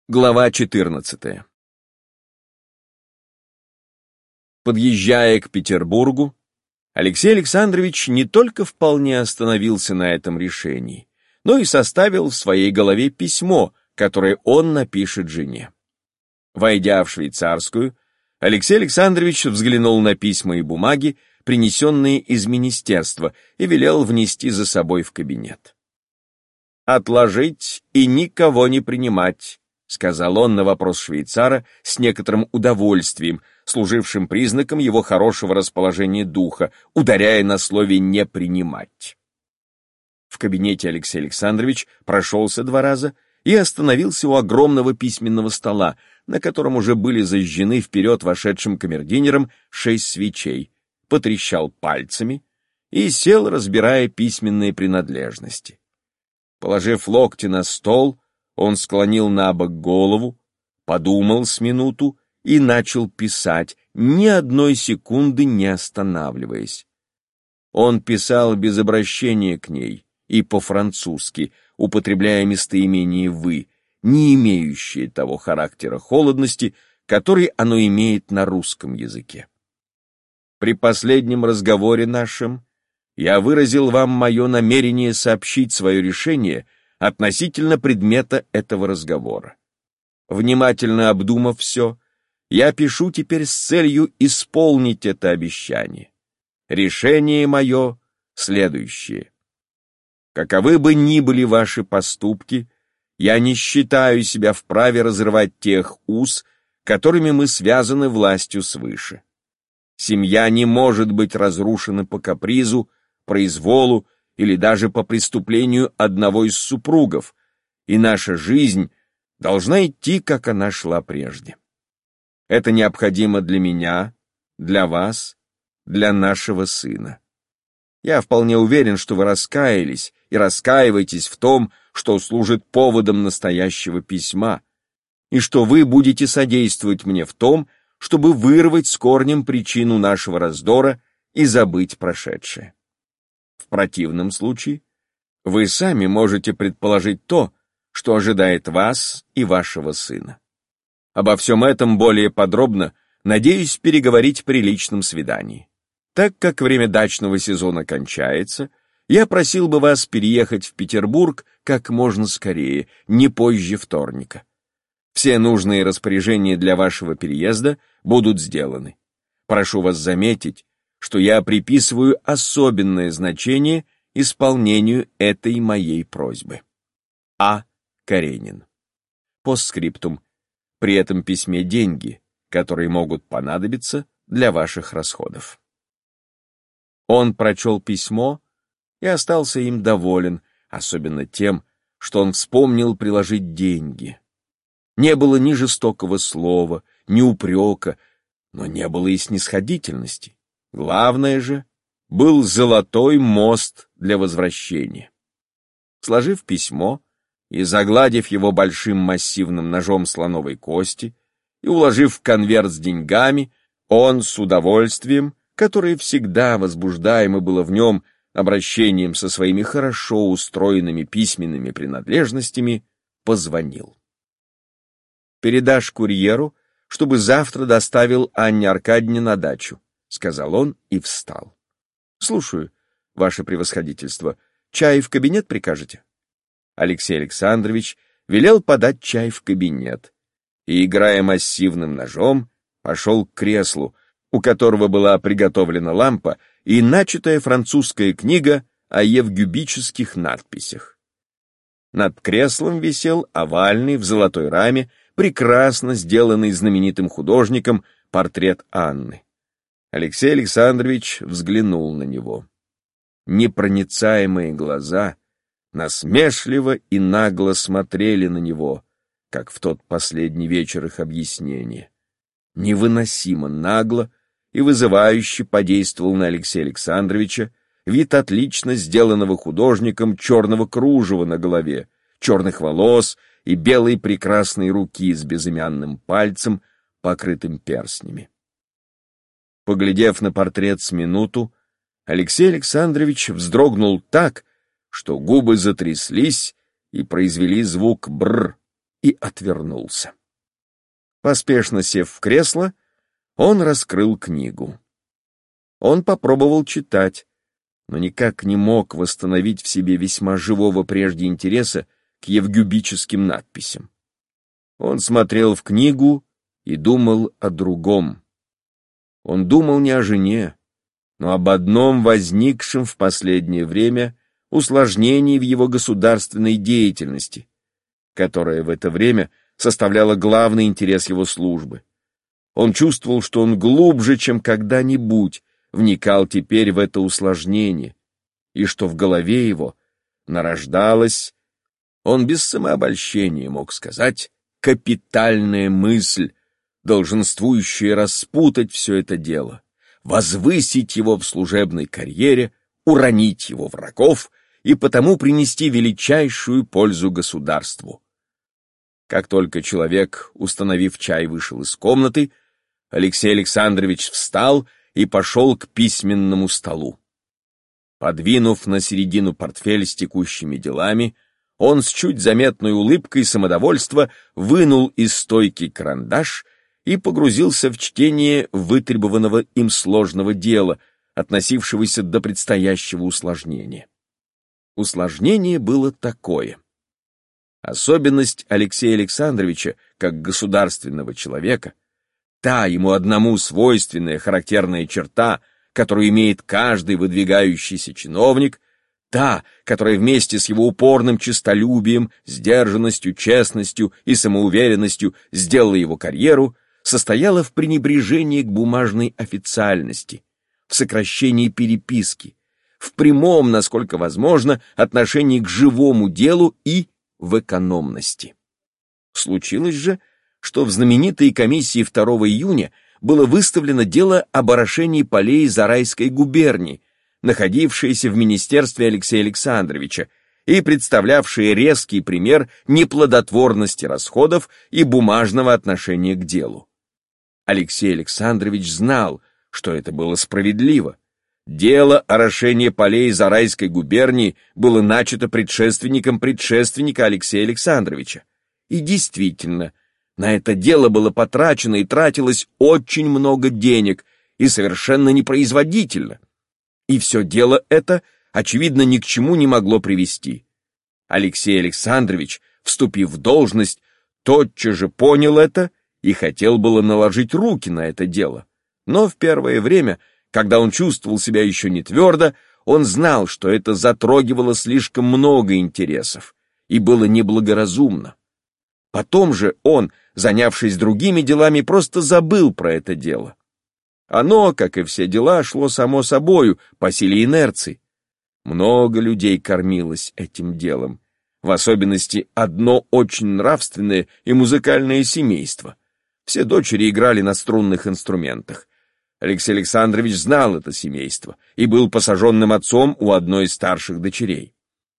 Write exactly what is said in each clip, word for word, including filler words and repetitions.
Глава четырнадцатая. Подъезжая к Петербургу, Алексей Александрович не только вполне остановился на этом решении, но и составил в своей голове письмо, которое он напишет жене. Войдя в швейцарскую, Алексей Александрович взглянул на письма и бумаги, принесенные из министерства, и велел внести за собой в кабинет. «Отложить и никого не принимать», — сказал он на вопрос швейцара с некоторым удовольствием, служившим признаком его хорошего расположения духа, ударяя на слове «не принимать». В кабинете Алексей Александрович прошелся два раза и остановился у огромного письменного стола, на котором уже были зажжены вперед вошедшим камердинером шесть свечей, потрещал пальцами и сел, разбирая письменные принадлежности. Положив локти на стол, он склонил набок голову, подумал с минуту и начал писать, ни одной секунды не останавливаясь. Он писал без обращения к ней и по-французски, употребляя местоимение «вы», не имеющее того характера холодности, который оно имеет на русском языке. При последнем разговоре нашем я выразил вам мое намерение сообщить свое решение относительно предмета этого разговора. Внимательно обдумав все, я пишу теперь с целью исполнить это обещание. Решение мое следующее. Каковы бы ни были ваши поступки, я не считаю себя вправе разрывать тех уз, которыми мы связаны властью свыше. Семья не может быть разрушена по капризу, произволу или даже по преступлению одного из супругов, и наша жизнь должна идти, как она шла прежде. Это необходимо для меня, для вас, для нашего сына. Я вполне уверен, что вы раскаялись и раскаиваетесь в том, что служит поводом настоящего письма, и что вы будете содействовать мне в том, чтобы вырвать с корнем причину нашего раздора и забыть прошедшее. В противном случае вы сами можете предположить то, что ожидает вас и вашего сына. Обо всем этом более подробно надеюсь переговорить при личном свидании. Так как время дачного сезона кончается, я просил бы вас переехать в Петербург как можно скорее, не позже вторника. Все нужные распоряжения для вашего переезда будут сделаны. Прошу вас заметить, что я приписываю особенное значение исполнению этой моей просьбы. А. Каренин. Постскриптум. При этом письме деньги, которые могут понадобиться для ваших расходов. Он прочел письмо и остался им доволен, особенно тем, что он вспомнил приложить деньги. Не было ни жестокого слова, ни упрека, но не было и снисходительности. Главное же, был золотой мост для возвращения. Сложив письмо и загладив его большим массивным ножом слоновой кости и уложив в конверт с деньгами, он с удовольствием, которое всегда возбуждаемо было в нем обращением со своими хорошо устроенными письменными принадлежностями, позвонил. «Передашь курьеру, чтобы завтра доставил Анне Аркадьевне на дачу», — сказал он и встал. «Слушаю, ваше превосходительство. Чай в кабинет прикажете?» Алексей Александрович велел подать чай в кабинет и, играя массивным ножом, пошел к креслу, у которого была приготовлена лампа и начатая французская книга о евгюбических надписях. Над креслом висел овальный в золотой раме, прекрасно сделанный знаменитым художником портрет Анны. Алексей Александрович взглянул на него. Непроницаемые глаза насмешливо и нагло смотрели на него, как в тот последний вечер их объяснения. Невыносимо нагло и вызывающе подействовал на Алексея Александровича вид отлично сделанного художником черного кружева на голове, черных волос и белой прекрасной руки с безымянным пальцем, покрытым перстнями. Поглядев на портрет с минуту, Алексей Александрович вздрогнул так, что губы затряслись и произвели звук «бррр», и отвернулся. Поспешно сев в кресло, он раскрыл книгу. Он попробовал читать, но никак не мог восстановить в себе весьма живого прежде интереса к евгюбическим надписям. Он смотрел в книгу и думал о другом. Он думал не о жене, но об одном возникшем в последнее время усложнении в его государственной деятельности, которое в это время составляло главный интерес его службы. Он чувствовал, что он глубже, чем когда-нибудь, вникал теперь в это усложнение, и что в голове его нарождалась, он без самообольщения мог сказать, капитальная мысль, долженствующая распутать все это дело, возвысить его в служебной карьере, уронить его врагов и потому принести величайшую пользу государству. Как только человек, установив чай, вышел из комнаты, Алексей Александрович встал и пошел к письменному столу. Подвинув на середину портфель с текущими делами, он с чуть заметной улыбкой самодовольства вынул из стойки карандаш и погрузился в чтение вытребованного им сложного дела, относившегося до предстоящего усложнения. Усложнение было такое. Особенность Алексея Александровича, как государственного человека, та ему одному свойственная характерная черта, которую имеет каждый выдвигающийся чиновник, та, которая вместе с его упорным честолюбием, сдержанностью, честностью и самоуверенностью сделала его карьеру, состояла в пренебрежении к бумажной официальности, в сокращении переписки, в прямом, насколько возможно, отношении к живому делу и в экономности. Случилось же, что в знаменитой комиссии второго июня было выставлено дело об орошении полей Зарайской губернии, находившееся в министерстве Алексея Александровича и представлявшее резкий пример неплодотворности расходов и бумажного отношения к делу. Алексей Александрович знал, что это было справедливо. Дело орошения полей Зарайской губернии было начато предшественником предшественника Алексея Александровича. И действительно, на это дело было потрачено и тратилось очень много денег, и совершенно непроизводительно. И все дело это, очевидно, ни к чему не могло привести. Алексей Александрович, вступив в должность, тотчас же понял это и хотел было наложить руки на это дело. Но в первое время, когда он чувствовал себя еще не твердо, он знал, что это затрагивало слишком много интересов и было неблагоразумно. Потом же он, занявшись другими делами, просто забыл про это дело. Оно, как и все дела, шло само собою, по силе инерции. Много людей кормилось этим делом, в особенности одно очень нравственное и музыкальное семейство. Все дочери играли на струнных инструментах. Алексей Александрович знал это семейство и был посаженным отцом у одной из старших дочерей.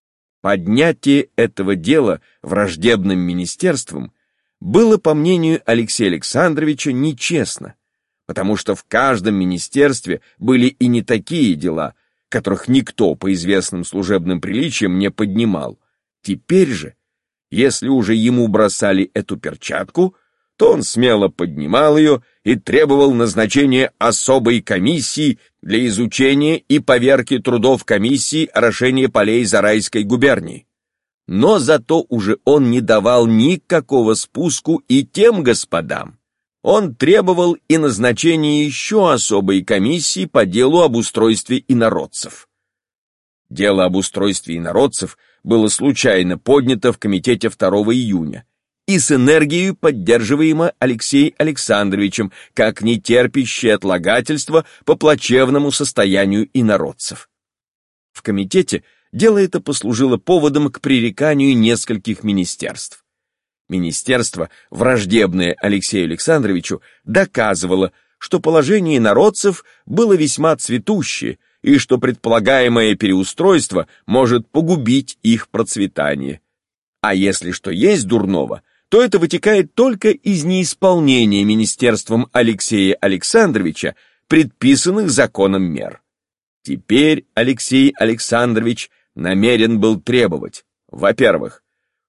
Поднятие этого дела враждебным министерством было, по мнению Алексея Александровича, нечестно, потому что в каждом министерстве были и не такие дела, которых никто по известным служебным приличиям не поднимал. Теперь же, если уже ему бросали эту перчатку, то он смело поднимал ее и требовал назначения особой комиссии для изучения и поверки трудов комиссии орошения полей Зарайской губернии. Но зато уже он не давал никакого спуску и тем господам. Он требовал и назначения еще особой комиссии по делу об устройстве инородцев. Дело об устройстве инородцев было случайно поднято в комитете второго июня и с энергией поддерживаемо Алексеем Александровичем как нетерпящее отлагательства по плачевному состоянию инородцев. В комитете дело это послужило поводом к пререканию нескольких министерств. Министерство, враждебное Алексею Александровичу, доказывало, что положение инородцев было весьма цветущее и что предполагаемое переустройство может погубить их процветание. А если что есть дурного, то это вытекает только из неисполнения министерством Алексея Александровича предписанных законом мер. Теперь Алексей Александрович намерен был требовать, во-первых,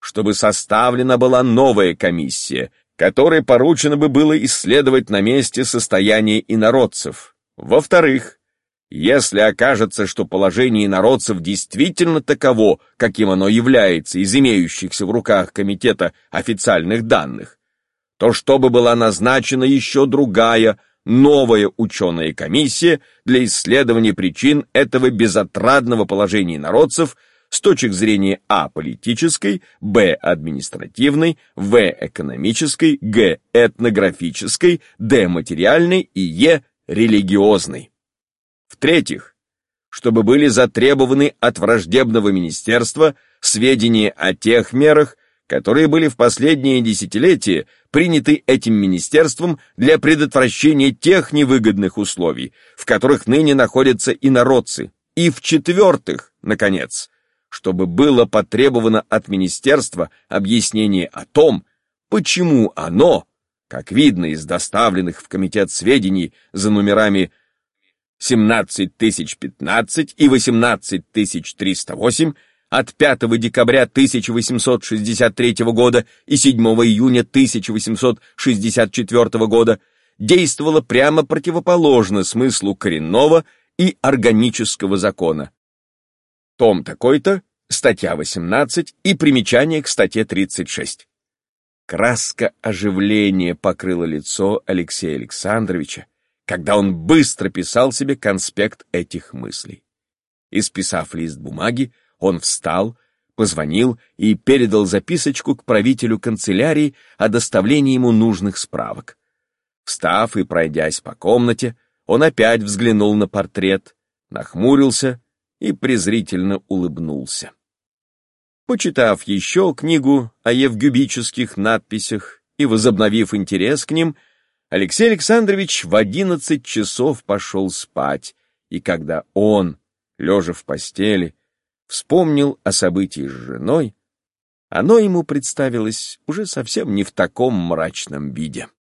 чтобы составлена была новая комиссия, которой поручено бы было исследовать на месте состояние инородцев. Во-вторых, если окажется, что положение инородцев действительно таково, каким оно является из имеющихся в руках комитета официальных данных, то чтобы была назначена еще другая, новая ученая комиссия для исследования причин этого безотрадного положения инородцев с точек зрения а. политической, б. административной, в. экономической, г. этнографической, д. материальной и е. религиозной. В-третьих, чтобы были затребованы от враждебного министерства сведения о тех мерах, которые были в последние десятилетия приняты этим министерством для предотвращения тех невыгодных условий, в которых ныне находятся инородцы. И в-четвертых, наконец, чтобы было потребовано от министерства объяснение о том, почему оно, как видно из доставленных в комитет сведений за номерами семнадцать тысяч пятнадцать и восемнадцать тысяч триста восемь, от пятого декабря тысяча восемьсот шестьдесят третьего года и седьмого июня тысяча восемьсот шестьдесят четвёртого года, действовало прямо противоположно смыслу коренного и органического закона. Том такой-то, статья восемнадцать и примечание к статье тридцать шесть. Краска оживления покрыла лицо Алексея Александровича, когда он быстро писал себе конспект этих мыслей. Исписав лист бумаги, он встал, позвонил и передал записочку к правителю канцелярии о доставлении ему нужных справок. Встав и пройдясь по комнате, он опять взглянул на портрет, нахмурился и презрительно улыбнулся. Почитав еще книгу о евгюбических надписях и возобновив интерес к ним, Алексей Александрович в одиннадцать часов пошел спать, и когда он, лежа в постели, вспомнил о событии с женой, оно ему представилось уже совсем не в таком мрачном виде.